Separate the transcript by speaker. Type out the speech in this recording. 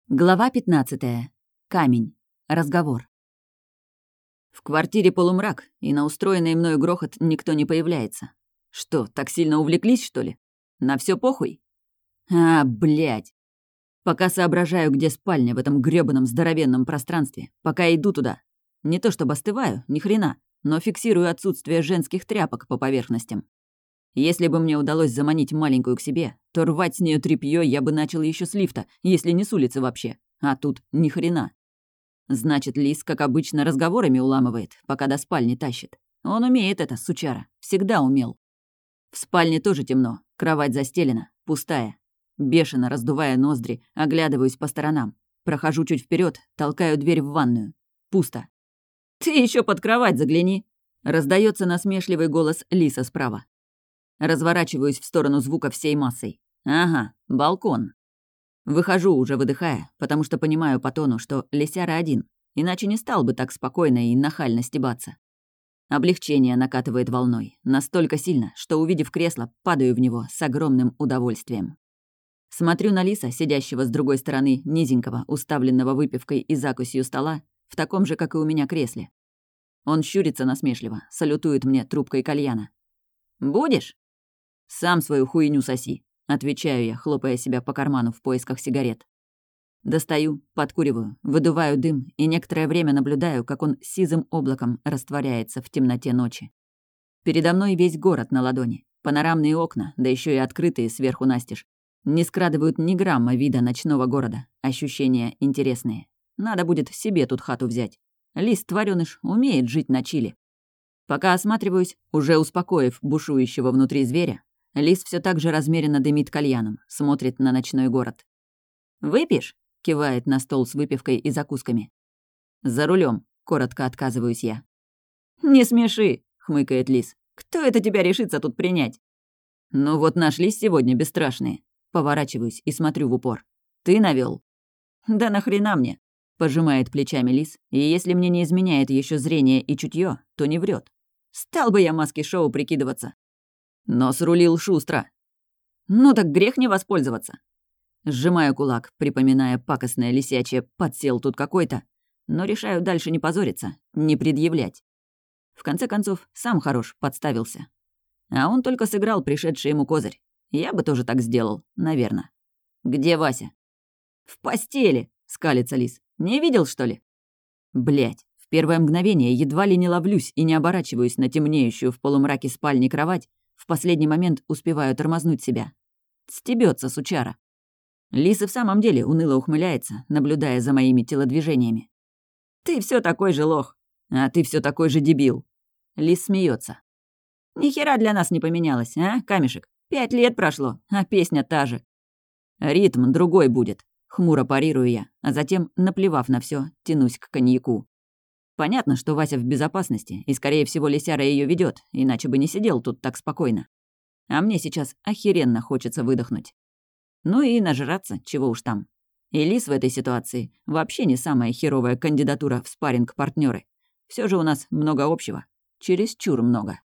Speaker 1: Глава 15. Камень. Разговор. В квартире полумрак, и на устроенный мною грохот никто не появляется. Что, так сильно увлеклись, что ли? На все похуй? Блядь. Пока соображаю, где спальня в этом грёбаном здоровенном пространстве, пока иду туда. Не то чтобы остываю, ни хрена, но фиксирую отсутствие женских тряпок по поверхностям. Если бы мне удалось заманить маленькую к себе, то рвать с нее тряпьё я бы начал еще с лифта, если не с улицы вообще. А тут ни хрена. Значит, Лис, как обычно, разговорами уламывает, пока до спальни тащит. Он умеет это, сучара. Всегда умел. В спальне тоже темно, кровать застелена, пустая. Бешено раздувая ноздри, оглядываюсь по сторонам. Прохожу чуть вперед, толкаю дверь в ванную. Пусто. «Ты еще под кровать загляни!» Раздается насмешливый голос Лиса справа. Разворачиваюсь в сторону звука всей массой. Ага, балкон. Выхожу, уже выдыхая, потому что понимаю по тону, что лисяра один, иначе не стал бы так спокойно и нахально стебаться. Облегчение накатывает волной, настолько сильно, что, увидев кресло, падаю в него с огромным удовольствием. Смотрю на Лиса, сидящего с другой стороны низенького, уставленного выпивкой и закусью стола, в таком же, как и у меня, кресле. Он щурится насмешливо, салютует мне трубкой кальяна. «Будешь?» «Сам свою хуйню соси», — отвечаю я, хлопая себя по карману в поисках сигарет. Достаю, подкуриваю, выдуваю дым и некоторое время наблюдаю, как он сизым облаком растворяется в темноте ночи. Передо мной весь город на ладони, панорамные окна, да еще и открытые сверху настежь, не скрадывают ни грамма вида ночного города, ощущения интересные. Надо будет себе тут хату взять. Лис, тварёныш, умеет жить на чиле. Пока осматриваюсь, уже успокоив бушующего внутри зверя, Лис все так же размеренно дымит кальяном, смотрит на ночной город. «Выпьешь?» — кивает на стол с выпивкой и закусками. «За рулем, коротко отказываюсь я. «Не смеши!» — хмыкает Лис. «Кто это тебя решится тут принять?» «Ну вот нашлись сегодня бесстрашные». Поворачиваюсь и смотрю в упор. «Ты навёл?» «Да нахрена мне?» — пожимает плечами Лис, и если мне не изменяет еще зрение и чутье, то не врет. «Стал бы я маски-шоу прикидываться». Но срулил шустро. Ну так грех не воспользоваться. Сжимаю кулак, припоминая пакостное лисячье «подсел тут какой-то», но решаю дальше не позориться, не предъявлять. В конце концов, сам хорош, подставился. А он только сыграл пришедший ему козырь. Я бы тоже так сделал, наверное. «Где Вася?» «В постели», — скалится Лис. «Не видел, что ли?» Блядь, в первое мгновение едва ли не ловлюсь и не оборачиваюсь на темнеющую в полумраке спальни кровать. В последний момент успеваю тормознуть себя. Стебется сучара. Лис и в самом деле уныло ухмыляется, наблюдая за моими телодвижениями. «Ты все такой же лох, а ты все такой же дебил». Лис смеется. «Ни хера для нас не поменялось, а, камешек? 5 лет прошло, а песня та же». «Ритм другой будет», — хмуро парирую я, а затем, наплевав на все, тянусь к коньяку. Понятно, что Вася в безопасности, и, скорее всего, лисяра ее ведет, иначе бы не сидел тут так спокойно. А мне сейчас охеренно хочется выдохнуть. Ну и нажраться, чего уж там. И Лис в этой ситуации вообще не самая херовая кандидатура в спарринг-партнёры. Все же у нас много общего. Чересчур много.